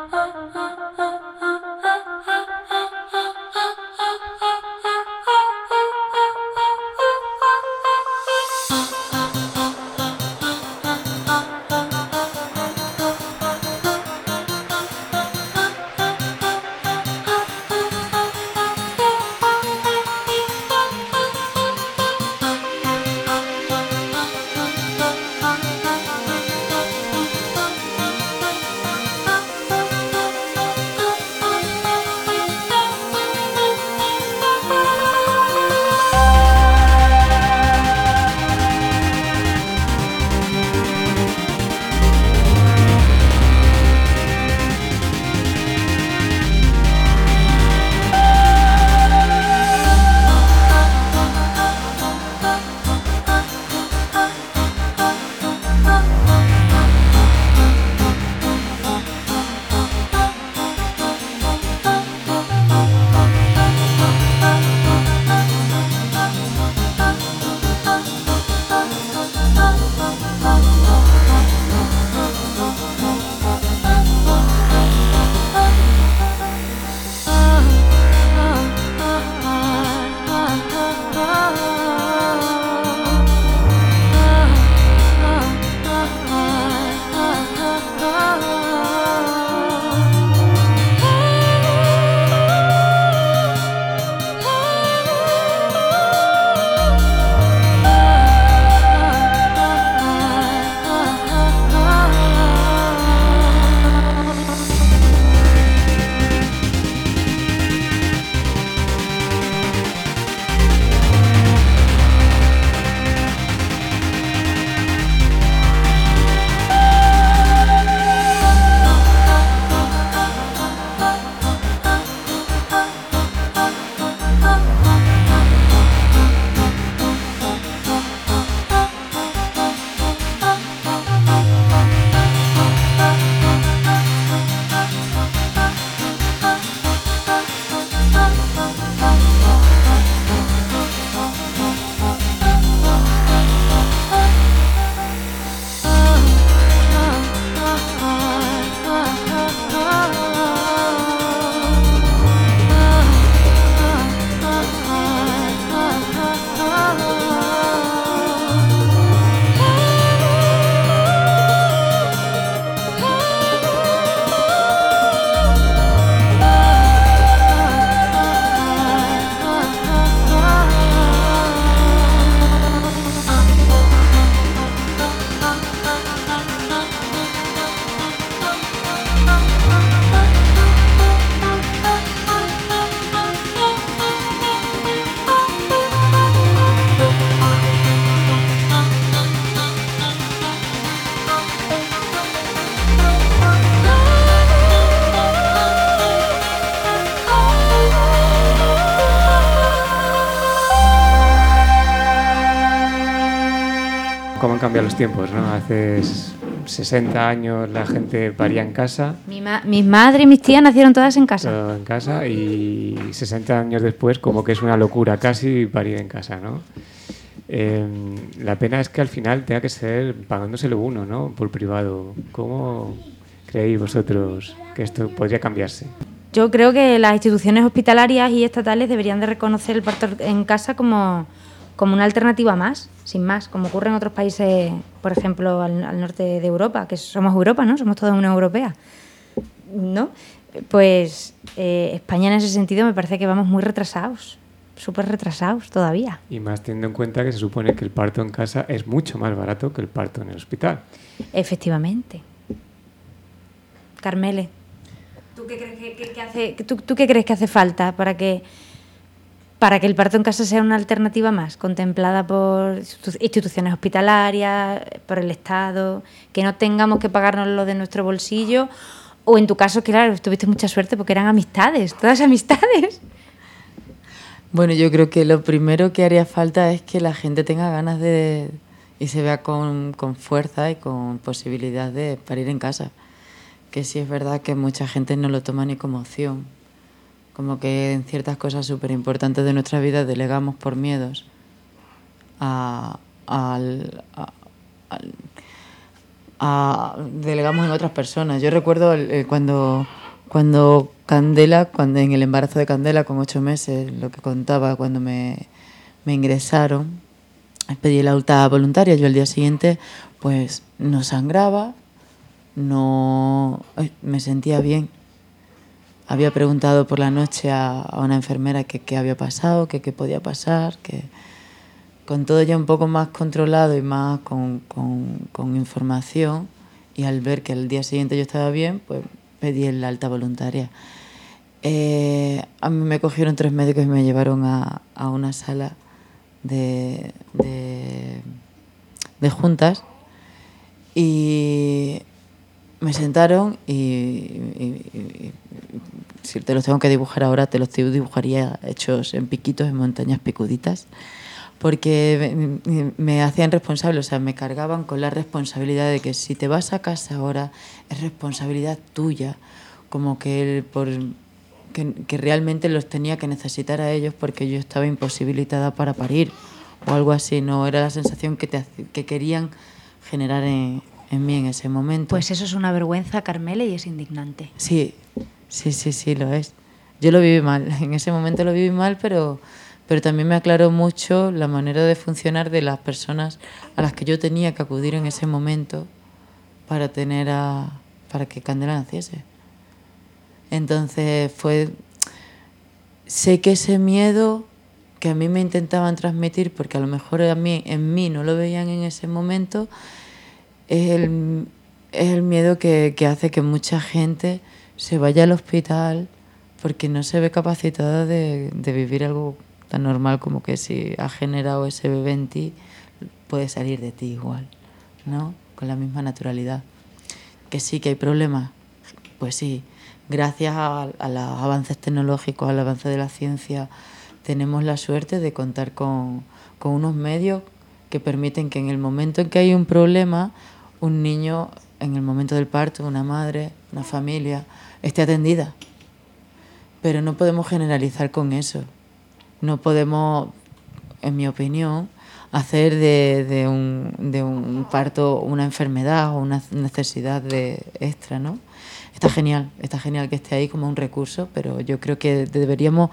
cambiado los tiempos, ¿no? Hace 60 años la gente paría en casa. Mi madre y mis tías nacieron todas en casa. Todo en casa, y 60 años después como que es una locura casi parir en casa, ¿no? La pena es que al final tenga que ser pagándoselo uno, ¿no? Por privado. ¿Cómo creéis vosotros que esto podría cambiarse? Yo creo que las instituciones hospitalarias y estatales deberían de reconocer el parto en casa como una alternativa más, sin más, como ocurre en otros países, por ejemplo, al norte de Europa, que somos Europa, ¿no? Somos toda Unión Europea, ¿no? Pues España en ese sentido me parece que vamos muy retrasados, súper retrasados todavía. Y más teniendo en cuenta que se supone que el parto en casa es mucho más barato que el parto en el hospital. Efectivamente. Carmele, ¿tú qué crees ¿tú qué crees que hace falta para que el parto en casa sea una alternativa más, contemplada por instituciones hospitalarias, por el Estado, que no tengamos que pagárnoslo de nuestro bolsillo? O en tu caso, claro, tuviste mucha suerte porque eran amistades, todas amistades. Bueno, yo creo que lo primero que haría falta es que la gente tenga ganas y se vea con fuerza y con posibilidad de parir en casa. Que sí es verdad que mucha gente no lo toma ni como opción. Como que en ciertas cosas súper importantes de nuestra vida delegamos por miedos delegamos en otras personas. Yo recuerdo cuando Candela, en el embarazo de Candela con 8 meses, lo que contaba cuando me ingresaron, pedí la alta voluntaria. Yo al día siguiente pues no sangraba, me sentía bien. Había preguntado por la noche a una enfermera qué había pasado, qué podía pasar, que con todo ya un poco más controlado y más con información, y al ver que al día siguiente yo estaba bien, pues pedí el alta voluntaria. A mí me cogieron 3 médicos y me llevaron a una sala de juntas y me sentaron y si te los tengo que dibujar ahora, te los dibujaría hechos en piquitos, en montañas picuditas, porque me hacían responsable, o sea, me cargaban con la responsabilidad de que si te vas a casa ahora es responsabilidad tuya, como que que realmente los tenía que necesitar a ellos porque yo estaba imposibilitada para parir o algo así. No era la sensación que querían generar en mí en ese momento. Pues eso es una vergüenza, Carmele, y es indignante. Sí, lo es. Yo lo viví mal, en ese momento lo viví mal, pero también me aclaró mucho la manera de funcionar de las personas a las que yo tenía que acudir en ese momento para que Candela naciese. Entonces sé que ese miedo que a mí me intentaban transmitir, porque a lo mejor en mí no lo veían en ese momento, es el miedo que hace que mucha gente se vaya al hospital porque no se ve capacitada de vivir algo tan normal como que si ha generado ese bebé en ti, puede salir de ti igual, ¿no? Con la misma naturalidad. Que sí, que hay problemas, pues sí. Gracias a los avances tecnológicos, al avance de la ciencia, tenemos la suerte de contar con unos medios que permiten que en el momento en que hay un problema, un niño, en el momento del parto, una madre, una familia, esté atendida. Pero no podemos generalizar con eso. No podemos, en mi opinión, hacer de un parto una enfermedad o una necesidad extra, ¿no? Está genial que esté ahí como un recurso, pero yo creo que deberíamos,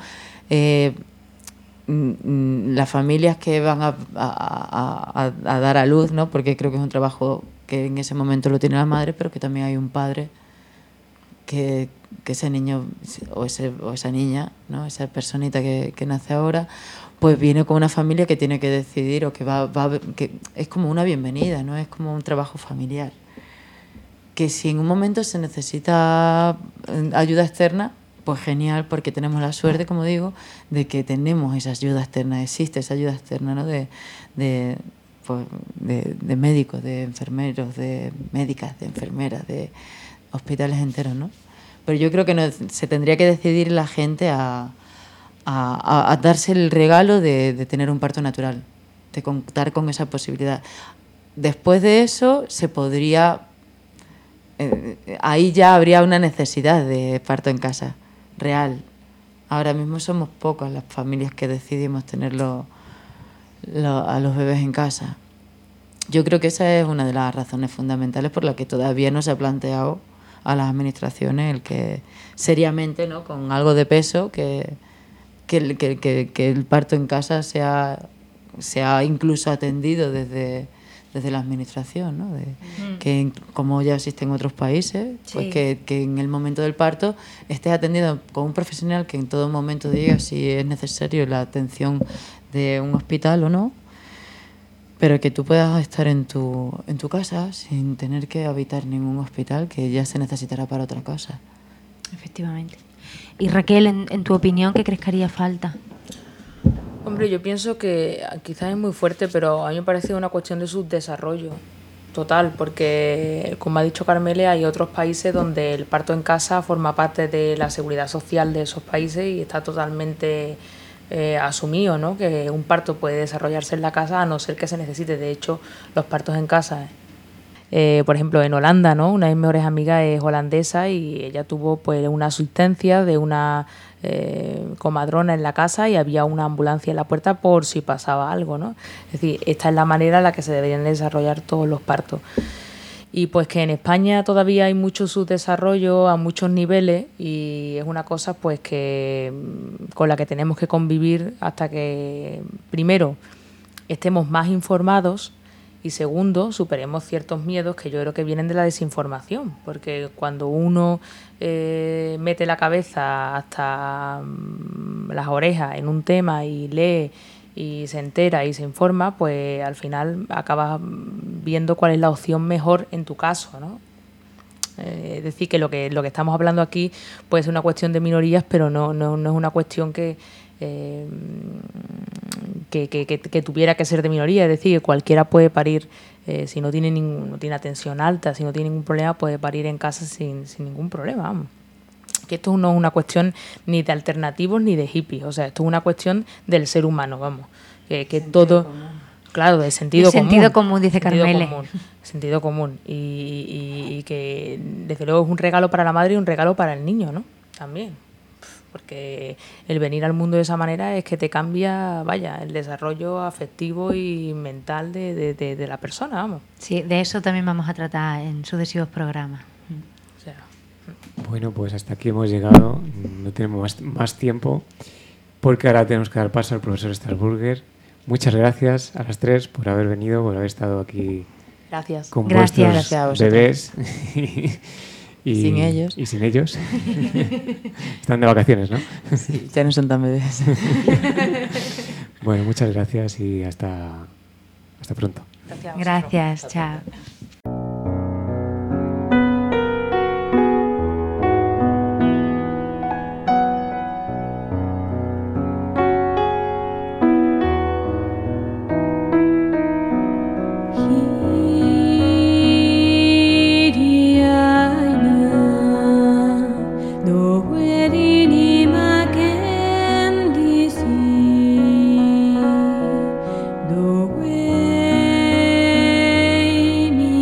las familias que van a dar a luz, ¿no? Porque creo que es un trabajo que en ese momento lo tiene la madre, pero que también hay un padre que ese niño o esa niña, ¿no? Esa personita que nace ahora, pues viene con una familia que tiene que decidir o que que es como una bienvenida, ¿no? Es como un trabajo familiar. Que si en un momento se necesita ayuda externa, pues genial, porque tenemos la suerte, como digo, de que tenemos esa ayuda externa, existe esa ayuda externa, ¿no? De médicos, de enfermeros, de médicas, de enfermeras, de hospitales enteros, ¿no? Pero yo creo que se tendría que decidir la gente a darse el regalo de tener un parto natural, de contar con esa posibilidad. después de eso se podría... ahí ya habría una necesidad de parto en casa, real. Ahora mismo somos pocas las familias que decidimos tenerlo a los bebés en casa. Yo creo que esa es una de las razones fundamentales por las que todavía no se ha planteado a las administraciones el que seriamente, ¿no?, con algo de peso, que el parto en casa sea incluso atendido desde la administración, ¿no? Que como ya existe en otros países, pues que en el momento del parto estés atendido con un profesional que en todo momento diga si es necesario la atención de un hospital o no, pero que tú puedas estar en tu casa sin tener que habitar ningún hospital que ya se necesitará para otra cosa. Efectivamente. Y Raquel, en tu opinión, ¿qué crees que haría falta? Hombre, yo pienso que quizás es muy fuerte, pero a mí me parece una cuestión de subdesarrollo total, porque como ha dicho Carmele, hay otros países donde el parto en casa forma parte de la seguridad social de esos países y está totalmente asumido, ¿no?, que un parto puede desarrollarse en la casa a no ser que se necesite. De hecho, los partos en casa, por ejemplo, en Holanda, ¿no?, una de mis mejores amigas es holandesa y ella tuvo pues una asistencia de una comadrona en la casa y había una ambulancia en la puerta por si pasaba algo, ¿no? Es decir, esta es la manera en la que se deberían desarrollar todos los partos. Y pues que en España todavía hay mucho subdesarrollo a muchos niveles y es una cosa pues que con la que tenemos que convivir hasta que, primero, estemos más informados y, segundo, superemos ciertos miedos que yo creo que vienen de la desinformación, porque cuando uno mete la cabeza hasta las orejas en un tema y lee y se entera y se informa, pues al final acabas viendo cuál es la opción mejor en tu caso, ¿no? Es decir, que lo que estamos hablando aquí puede ser una cuestión de minorías, pero no es una cuestión que tuviera que ser de minoría. Es decir, que cualquiera puede parir, si no tiene atención alta, si no tiene ningún problema, puede parir en casa sin ningún problema, vamos. Que esto no es una cuestión ni de alternativos ni de hippies, o sea, esto es una cuestión del ser humano, vamos. Que todo... Común. Claro, de sentido común. Sentido común, dice Carmele. Sentido común. Y que, desde luego, es un regalo para la madre y un regalo para el niño, ¿no? También. Porque el venir al mundo de esa manera es que te cambia, vaya, el desarrollo afectivo y mental de la persona, vamos. Sí, de eso también vamos a tratar en sucesivos programas. O sea... Bueno, pues hasta aquí hemos llegado. No tenemos más tiempo porque ahora tenemos que dar paso al profesor Strasburger. Muchas gracias a las tres por haber venido, por haber estado aquí. Gracias. Con gracias. vuestros bebés. Y sin ellos. Y sin ellos. Están de vacaciones, ¿no? Sí, ya no son tan bebés. Bueno, muchas gracias y hasta pronto. Gracias, chao. Do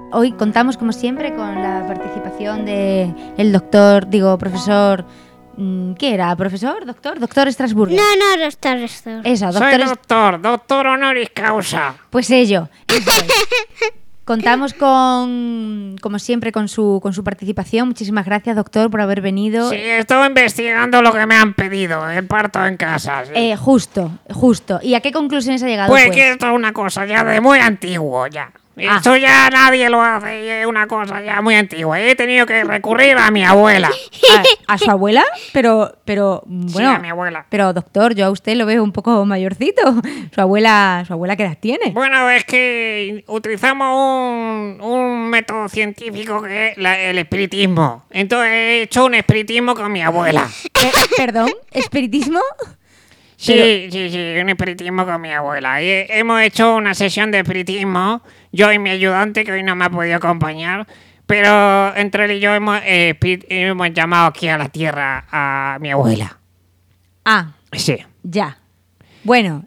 hoy contamos, como siempre, con la participación de el profesor... ¿Qué era? ¿Profesor? ¿Doctor? Doctor Estrasburgo. No, doctor. Eso, Soy doctor honoris causa. Pues ello. Eso es. Contamos como siempre, con su participación. Muchísimas gracias, doctor, por haber venido. Sí, estoy investigando lo que me han pedido, el parto en casa. Sí. Justo. ¿Y a qué conclusiones ha llegado? Pues que esto es una cosa ya de muy antiguo ya. Esto ya nadie lo hace, y es una cosa ya muy antigua. He tenido que recurrir a mi abuela. ¿A su abuela? Pero bueno, Sí, a mi abuela. Pero doctor, yo a usted lo veo un poco mayorcito. ¿Su abuela qué edad tiene? Bueno, es que utilizamos un método científico que es el espiritismo. Entonces he hecho un espiritismo con mi abuela. ¿Perdón? ¿Espiritismo? Sí, un espiritismo con mi abuela. Y hemos hecho una sesión de espiritismo, yo y mi ayudante, que hoy no me ha podido acompañar, pero entre él y yo hemos llamado aquí a la tierra a mi abuela. Ah, Sí. ya. Bueno.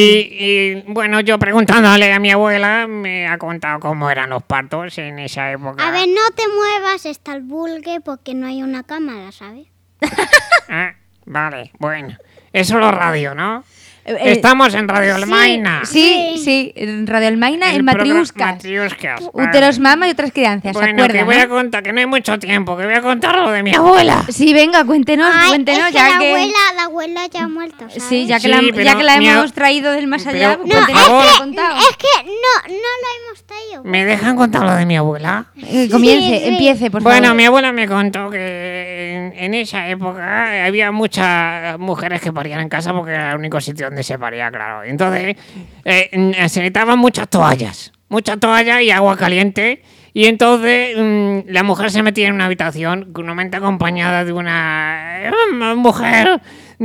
Y bueno, yo preguntándole a mi abuela, me ha contado cómo eran los partos en esa época. A ver, no te muevas, está el vulgue porque no hay una cámara, ¿sabes? Ah, vale, bueno. Es solo radio, ¿no? Estamos en Radio Almaina. Sí, en Radio Almaina, en Matriuscas. Matriuscas. Úteros mama y otras crianzas, ¿se Bueno, acuerdan? que voy a contar, que no hay mucho tiempo, que voy a contar lo de mi abuela. Sí, venga, cuéntenos, Es que ya que... la abuela ya ha muerto, ¿sabes? Sí, ya que Sí, la pero hemos traído del más allá, pero, pues por cuéntenos favor. qué le ha contado. Es que no la hemos traído. ¿Me dejan contar lo de mi abuela? Empiece, por favor. Bueno, mi abuela me contó que en esa época había muchas mujeres que parían en casa porque era el único sitio donde se paría, claro. Entonces se necesitaban muchas toallas y agua caliente. Y entonces la mujer se metía en una habitación normalmente acompañada de una mujer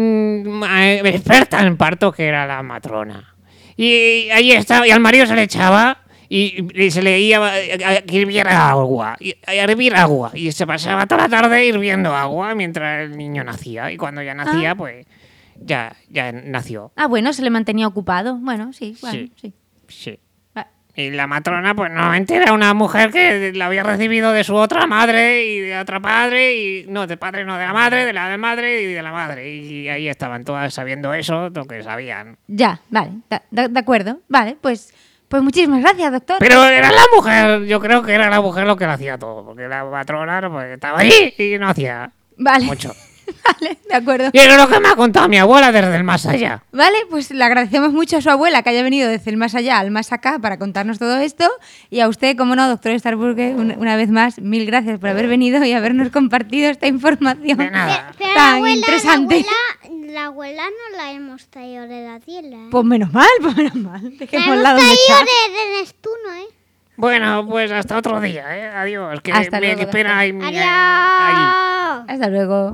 experta en parto, que era la matrona. Y ahí estaba, y al marido se le echaba y se le iba a que hirviera agua, a hervir agua, y se pasaba toda la tarde hirviendo agua mientras el niño nacía, y cuando ya nacía, pues ya nació. Ah, bueno, se le mantenía ocupado. Bueno, sí, sí. Sí. Ah. Y la matrona, pues normalmente era una mujer que la había recibido de su otra madre y de otro padre, y no, de padre no, de la madre, de la madre y de la madre. Y ahí estaban todas sabiendo eso, lo que sabían. Ya, vale, de acuerdo. Vale, pues muchísimas gracias, doctor. Pero era la mujer, yo creo que era la mujer lo que lo hacía todo, porque la matrona pues, estaba ahí y no hacía mucho. Vale, de acuerdo. Y eso es lo que me ha contado mi abuela desde el más allá. Vale, pues le agradecemos mucho a su abuela que haya venido desde el más allá al más acá para contarnos todo esto. Y a usted, como no, doctor Estrasburgo, una vez más, mil gracias por haber venido y habernos compartido esta información De nada. Pero tan interesante. la abuela no la hemos traído de la tienda, ¿eh? Pues menos mal. La Dejémosla hemos donde traído está. de Nestuno, ¿eh? Bueno, pues hasta otro día, ¿eh? Adiós. Que Hasta me luego, espera ahí allí. Adiós. Hasta luego.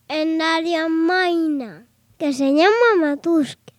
en Ariamaina, que se llama Matuski.